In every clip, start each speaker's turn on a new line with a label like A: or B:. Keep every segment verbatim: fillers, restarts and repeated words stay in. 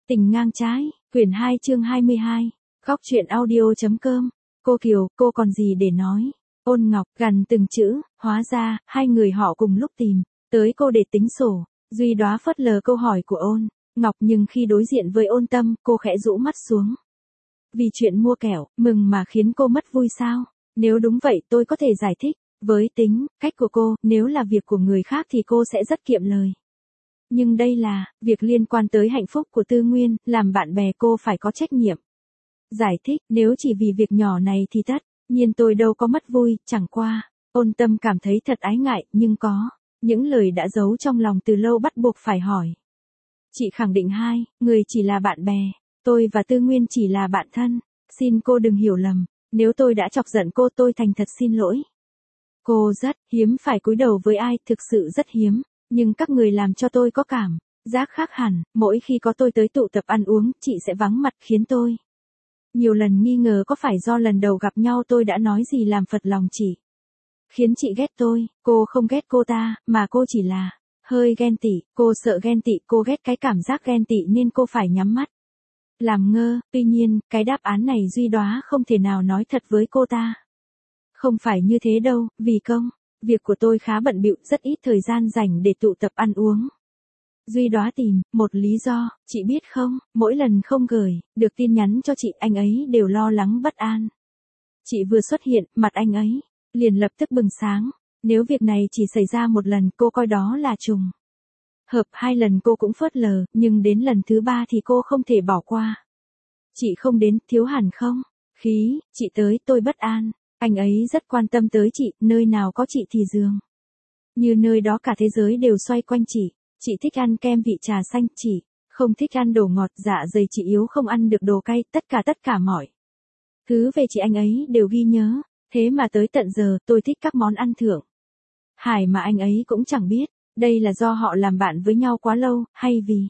A: Tình ngang trái, quyển hai chương hai mươi hai. Góc truyện audio.com. Cô Kiều, cô còn gì để nói? Ôn Ngọc gằn từng chữ, hóa ra, hai người họ cùng lúc tìm tới cô để tính sổ. Duy Đóa phớt lờ câu hỏi của Ôn Ngọc, nhưng khi đối diện với Ôn Tâm, cô khẽ rũ mắt xuống. Vì chuyện mua kẹo, mừng mà khiến cô mất vui sao? Nếu đúng vậy tôi có thể giải thích. Với tính, cách của cô, nếu là việc của người khác thì cô sẽ rất kiệm lời. Nhưng đây là việc liên quan tới hạnh phúc của Tư Nguyên, làm bạn bè cô phải có trách nhiệm. Giải thích, nếu chỉ vì việc nhỏ này thì tất nhiên tôi đâu có mất vui, chẳng qua. Ôn Tâm cảm thấy thật ái ngại, nhưng có những lời đã giấu trong lòng từ lâu bắt buộc phải hỏi. Chị khẳng định hai, người chỉ là bạn bè, tôi và Tư Nguyên chỉ là bạn thân. Xin cô đừng hiểu lầm, nếu tôi đã chọc giận cô tôi thành thật xin lỗi. Cô rất hiếm phải cúi đầu với ai, thực sự rất hiếm. Nhưng các người làm cho tôi có cảm giác khác hẳn, mỗi khi có tôi tới tụ tập ăn uống, chị sẽ vắng mặt khiến tôi nhiều lần nghi ngờ có phải do lần đầu gặp nhau tôi đã nói gì làm phật lòng chị. Khiến chị ghét tôi, cô không ghét cô ta, mà cô chỉ là hơi ghen tị, cô sợ ghen tị, cô ghét cái cảm giác ghen tị nên cô phải nhắm mắt làm ngơ. Tuy nhiên, cái đáp án này Duy Đóa không thể nào nói thật với cô ta. Không phải như thế đâu, vì công việc của tôi khá bận bịu, rất ít thời gian dành để tụ tập ăn uống. Duy Đóa tìm một lý do, chị biết không, mỗi lần không gửi được tin nhắn cho chị, anh ấy đều lo lắng bất an. Chị vừa xuất hiện, mặt anh ấy liền lập tức bừng sáng. Nếu việc này chỉ xảy ra một lần, cô coi đó là trùng hợp, hai lần cô cũng phớt lờ, nhưng đến lần thứ ba thì cô không thể bỏ qua. Chị không đến, thiếu hẳn không? Khí, chị tới, tôi bất an. Anh ấy rất quan tâm tới chị, nơi nào có chị thì dường như nơi đó cả thế giới đều xoay quanh chị. Chị thích ăn kem vị trà xanh, chị không thích ăn đồ ngọt, dạ dày chị yếu không ăn được đồ cay, tất cả tất cả mọi thứ về chị anh ấy đều ghi nhớ. Thế mà tới tận giờ, tôi thích các món ăn thượng hải mà anh ấy cũng chẳng biết. Đây là do họ làm bạn với nhau quá lâu, hay vì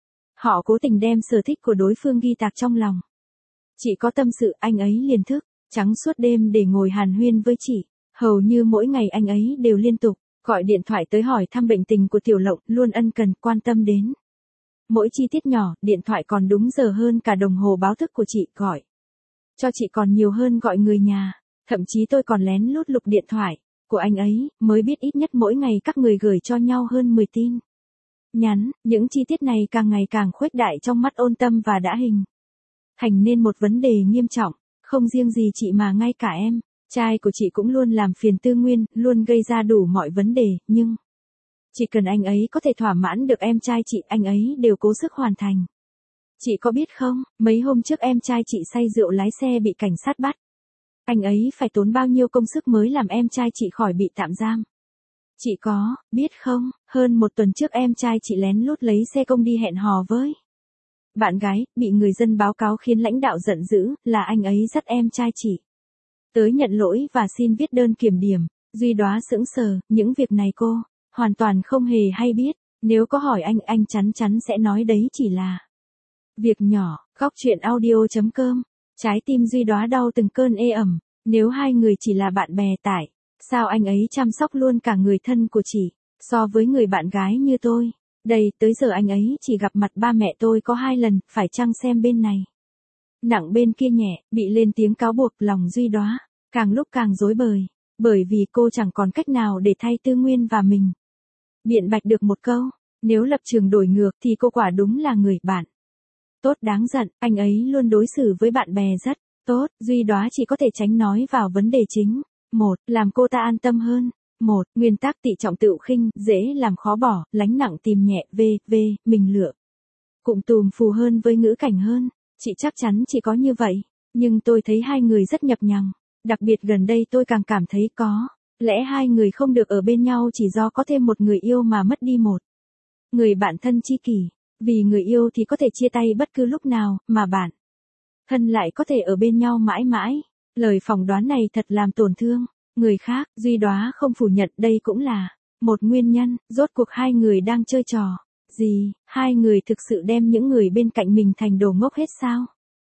A: họ cố tình đem sở thích của đối phương ghi tạc trong lòng. Chị có tâm sự, anh ấy liền thức trắng suốt đêm để ngồi hàn huyên với chị. Hầu như mỗi ngày anh ấy đều liên tục gọi điện thoại tới hỏi thăm bệnh tình của Tiểu Lộng, luôn ân cần quan tâm đến mỗi chi tiết nhỏ. Điện thoại còn đúng giờ hơn cả đồng hồ báo thức của chị, gọi cho chị còn nhiều hơn gọi người nhà. Thậm chí tôi còn lén lút lục điện thoại của anh ấy, mới biết ít nhất mỗi ngày các người gửi cho nhau hơn mười tin nhắn. Những chi tiết này càng ngày càng khuếch đại trong mắt Ôn Tâm và đã hình thành nên một vấn đề nghiêm trọng. Không riêng gì chị mà ngay cả em trai của chị cũng luôn làm phiền Tư Nguyên, luôn gây ra đủ mọi vấn đề, nhưng chỉ cần anh ấy có thể thỏa mãn được em trai chị, anh ấy đều cố sức hoàn thành. Chị có biết không, mấy hôm trước em trai chị say rượu lái xe bị cảnh sát bắt. Anh ấy phải tốn bao nhiêu công sức mới làm em trai chị khỏi bị tạm giam. Chị có biết không, hơn một tuần trước em trai chị lén lút lấy xe công đi hẹn hò với bạn gái, bị người dân báo cáo khiến lãnh đạo giận dữ, là anh ấy dắt em trai chị tới nhận lỗi và xin viết đơn kiểm điểm. Duy Đóa sững sờ, những việc này cô hoàn toàn không hề hay biết. Nếu có hỏi anh, anh chắn chắn sẽ nói đấy chỉ là việc nhỏ. Góc truyện audio.com. Trái tim Duy Đóa đau từng cơn ê ẩm. Nếu hai người chỉ là bạn bè, tại sao anh ấy chăm sóc luôn cả người thân của chị, so với người bạn gái như tôi? Đây, tới giờ anh ấy chỉ gặp mặt ba mẹ tôi có hai lần, phải chăng xem bên này nặng bên kia nhẹ, bị lên tiếng cáo buộc. Lòng Duy Đóa càng lúc càng rối bời, bởi vì cô chẳng còn cách nào để thay Tư Nguyên và mình biện bạch được một câu. Nếu lập trường đổi ngược thì cô quả đúng là người bạn tốt đáng giận. Anh ấy luôn đối xử với bạn bè rất tốt. Duy Đóa chỉ có thể tránh nói vào vấn đề chính. Một, làm cô ta an tâm hơn. Một, nguyên tắc tị trọng tựu khinh, dễ làm khó bỏ, lánh nặng tìm nhẹ, v, v, mình lựa cụm tùm phù hơn với ngữ cảnh hơn. Chị chắc chắn chỉ có như vậy, nhưng tôi thấy hai người rất nhập nhằng. Đặc biệt gần đây tôi càng cảm thấy có lẽ hai người không được ở bên nhau chỉ do có thêm một người yêu mà mất đi một người bạn thân tri kỷ. Vì người yêu thì có thể chia tay bất cứ lúc nào, mà bạn thân lại có thể ở bên nhau mãi mãi. Lời phỏng đoán này thật làm tổn thương người khác. Duy Đóa không phủ nhận đây cũng là một nguyên nhân. Rốt cuộc hai người đang chơi trò gì? Hai người thực sự đem những người bên cạnh mình thành đồ ngốc hết sao?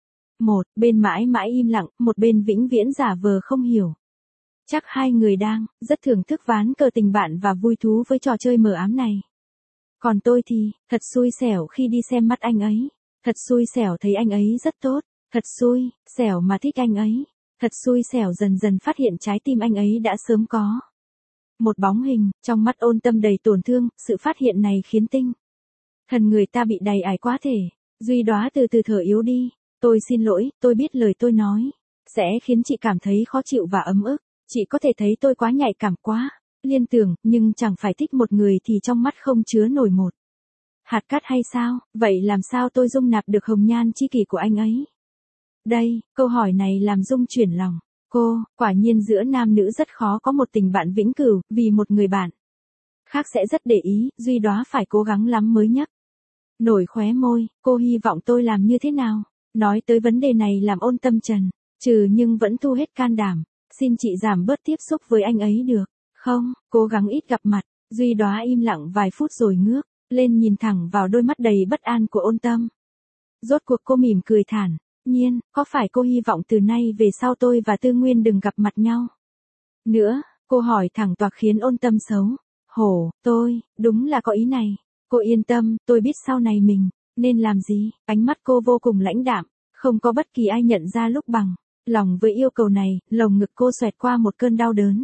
A: Một bên mãi mãi im lặng, một bên vĩnh viễn giả vờ không hiểu. Chắc hai người đang rất thưởng thức ván cờ tình bạn và vui thú với trò chơi mờ ám này. Còn tôi thì thật xui xẻo khi đi xem mắt anh ấy. Thật xui xẻo thấy anh ấy rất tốt, thật xui xẻo mà thích anh ấy, thật xui xẻo dần dần phát hiện trái tim anh ấy đã sớm có một bóng hình, trong mắt Ôn Tâm đầy tổn thương, sự phát hiện này khiến tinh thần người ta bị đầy ải quá thể. Duy Đóa từ từ thở yếu đi, tôi xin lỗi, tôi biết lời tôi nói sẽ khiến chị cảm thấy khó chịu và ấm ức, chị có thể thấy tôi quá nhạy cảm quá, liên tưởng, nhưng chẳng phải thích một người thì trong mắt không chứa nổi một hạt cát hay sao, vậy làm sao tôi dung nạp được hồng nhan chi kỷ của anh ấy? Đây, câu hỏi này làm Dung chuyển lòng. Cô, quả nhiên giữa nam nữ rất khó có một tình bạn vĩnh cửu, vì một người bạn khác sẽ rất để ý, Duy Đóa phải cố gắng lắm mới nhấc nổi khóe môi, cô hy vọng tôi làm như thế nào? Nói tới vấn đề này làm Ôn Tâm trần trừ nhưng vẫn thu hết can đảm, xin chị giảm bớt tiếp xúc với anh ấy được không, cố gắng ít gặp mặt. Duy Đóa im lặng vài phút rồi ngước lên nhìn thẳng vào đôi mắt đầy bất an của Ôn Tâm. Rốt cuộc cô mỉm cười thản nhiên, có phải cô hy vọng từ nay về sau tôi và Tư Nguyên đừng gặp mặt nhau nữa? Cô hỏi thẳng toạc khiến Ôn Tâm xấu hổ, tôi, đúng là có ý này. Cô yên tâm, tôi biết sau này mình nên làm gì. Ánh mắt cô vô cùng lãnh đạm, không có bất kỳ ai nhận ra lúc bằng lòng với yêu cầu này, lồng ngực cô xoẹt qua một cơn đau đớn.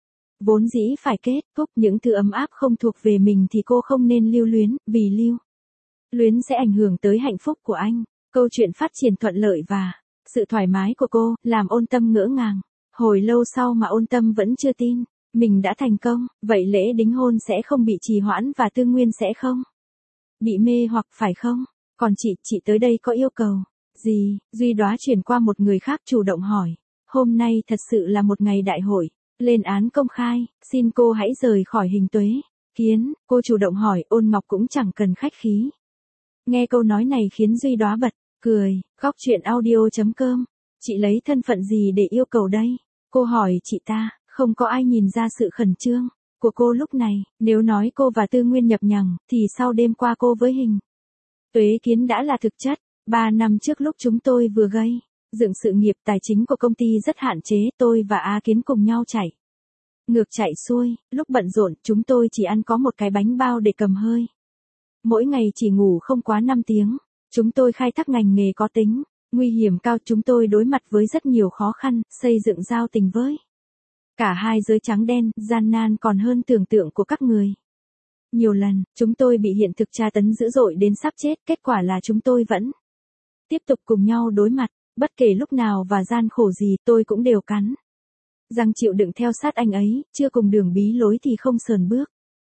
A: Vốn dĩ phải kết thúc những thứ ấm áp không thuộc về mình thì cô không nên lưu luyến, vì lưu luyến sẽ ảnh hưởng tới hạnh phúc của anh. Câu chuyện phát triển thuận lợi và sự thoải mái của cô làm Ôn Tâm ngỡ ngàng. Hồi lâu sau mà Ôn Tâm vẫn chưa tin mình đã thành công, vậy lễ đính hôn sẽ không bị trì hoãn và Tư Nguyên sẽ không bị mê hoặc phải không? Còn chị, chị tới đây có yêu cầu gì? Duy Đóa chuyển qua một người khác chủ động hỏi. Hôm nay thật sự là một ngày đại hội lên án công khai, xin cô hãy rời khỏi hình tuế kiến. Cô chủ động hỏi, Ôn Ngọc cũng chẳng cần khách khí. Nghe câu nói này khiến Duy Đóa bật cười. Góc truyện audio chấm com. Chị lấy thân phận gì để yêu cầu đây? Cô hỏi chị ta. Không có ai nhìn ra sự khẩn trương của cô lúc này. Nếu nói cô và Tư Nguyên nhập nhằng, thì sau đêm qua cô với hình tuế kiến đã là thực chất. Ba năm trước lúc chúng tôi vừa gây dựng sự nghiệp, tài chính của công ty rất hạn chế, tôi và A Kiến cùng nhau chạy ngược chạy xuôi. Lúc bận rộn, chúng tôi chỉ ăn có một cái bánh bao để cầm hơi. Mỗi ngày chỉ ngủ không quá năm tiếng. Chúng tôi khai thác ngành nghề có tính nguy hiểm cao, chúng tôi đối mặt với rất nhiều khó khăn, xây dựng giao tình với cả hai giới trắng đen, gian nan còn hơn tưởng tượng của các người. Nhiều lần, chúng tôi bị hiện thực tra tấn dữ dội đến sắp chết, kết quả là chúng tôi vẫn tiếp tục cùng nhau đối mặt, bất kể lúc nào và gian khổ gì tôi cũng đều cắn răng chịu đựng theo sát anh ấy, chưa cùng đường bí lối thì không sờn bước.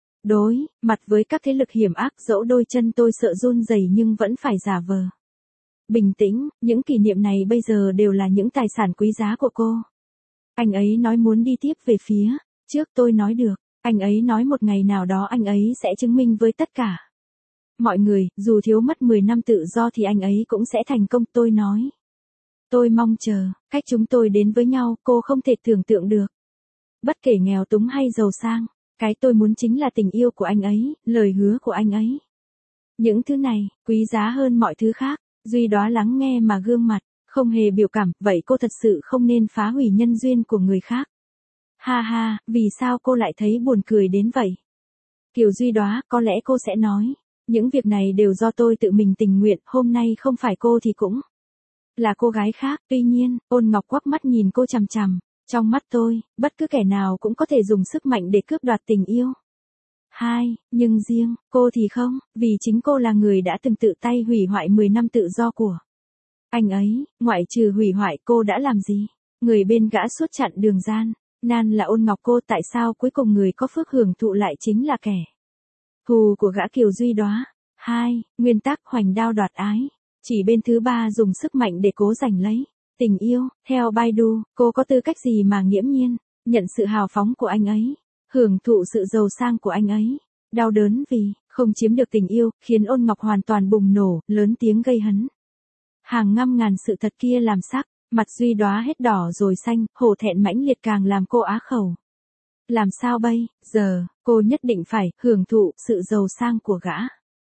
A: Đối mặt với các thế lực hiểm ác, dẫu đôi chân tôi sợ run rẩy nhưng vẫn phải giả vờ bình tĩnh, những kỷ niệm này bây giờ đều là những tài sản quý giá của cô. Anh ấy nói muốn đi tiếp về phía trước, tôi nói được. Anh ấy nói một ngày nào đó anh ấy sẽ chứng minh với tất cả mọi người, dù thiếu mất mười năm tự do thì anh ấy cũng sẽ thành công, tôi nói. Tôi mong chờ, cách chúng tôi đến với nhau, cô không thể tưởng tượng được. Bất kể nghèo túng hay giàu sang, cái tôi muốn chính là tình yêu của anh ấy, lời hứa của anh ấy. Những thứ này, quý giá hơn mọi thứ khác. Duy Đóa lắng nghe mà gương mặt không hề biểu cảm, vậy cô thật sự không nên phá hủy nhân duyên của người khác. Ha ha, vì sao cô lại thấy buồn cười đến vậy? Kiều Duy Đóa, có lẽ cô sẽ nói, những việc này đều do tôi tự mình tình nguyện, hôm nay không phải cô thì cũng là cô gái khác. Tuy nhiên, Ôn Ngọc quắc mắt nhìn cô chằm chằm, trong mắt tôi, bất cứ kẻ nào cũng có thể dùng sức mạnh để cướp đoạt tình yêu. Hai, nhưng riêng, cô thì không, vì chính cô là người đã từng tự tay hủy hoại mười năm tự do của anh ấy, ngoại trừ hủy hoại cô đã làm gì? Người bên gã suốt chặn đường gian nan là Ôn Ngọc, cô tại sao cuối cùng người có phước hưởng thụ lại chính là kẻ thù của gã Kiều Duy Đóa. Hai, nguyên tắc hoành đao đoạt ái. Chỉ bên thứ ba dùng sức mạnh để cố giành lấy tình yêu. Theo Baidu, cô có tư cách gì mà nghiễm nhiên nhận sự hào phóng của anh ấy, hưởng thụ sự giàu sang của anh ấy, đau đớn vì không chiếm được tình yêu, khiến Ôn Ngọc hoàn toàn bùng nổ, lớn tiếng gây hấn. Hàng ngăm ngàn sự thật kia làm sắc mặt Duy Đóa hết đỏ rồi xanh, hổ thẹn mãnh liệt càng làm cô á khẩu. Làm sao bây giờ, cô nhất định phải hưởng thụ sự giàu sang của gã.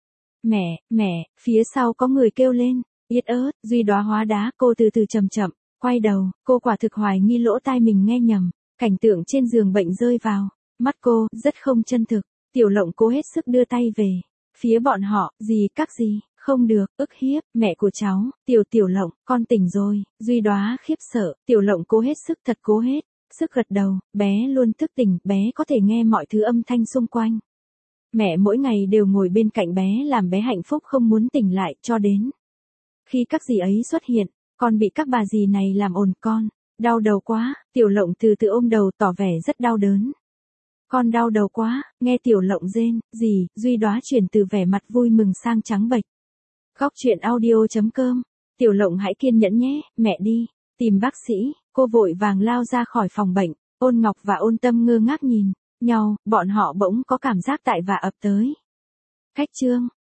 A: Mẹ, mẹ, phía sau có người kêu lên, yết ớt. Duy Đóa hóa đá, cô từ từ chậm chậm quay đầu, cô quả thực hoài nghi lỗ tai mình nghe nhầm. Cảnh tượng trên giường bệnh rơi vào mắt cô, rất không chân thực. Tiểu Lộng cố hết sức đưa tay về phía bọn họ, gì các gì, Không được, ức hiếp, mẹ của cháu, Tiểu Tiểu Lộng, con tỉnh rồi, Duy Đóa khiếp sợ, Tiểu Lộng cố hết sức thật cố hết, sức gật đầu, bé luôn thức tỉnh, bé có thể nghe mọi thứ âm thanh xung quanh. Mẹ mỗi ngày đều ngồi bên cạnh bé làm bé hạnh phúc không muốn tỉnh lại cho đến. Khi các dì ấy xuất hiện, con bị các bà dì này làm ồn con, đau đầu quá, Tiểu Lộng từ từ ôm đầu tỏ vẻ rất đau đớn. Con đau đầu quá, nghe Tiểu Lộng rên, dì, Duy Đóa chuyển từ vẻ mặt vui mừng sang trắng bệch. Góc truyện audio.com, Tiểu Lộng hãy kiên nhẫn nhé, mẹ đi, tìm bác sĩ, cô vội vàng lao ra khỏi phòng bệnh, Ôn Ngọc và Ôn Tâm ngơ ngác nhìn nhau, bọn họ bỗng có cảm giác tại vạ ập tới. Khách trương,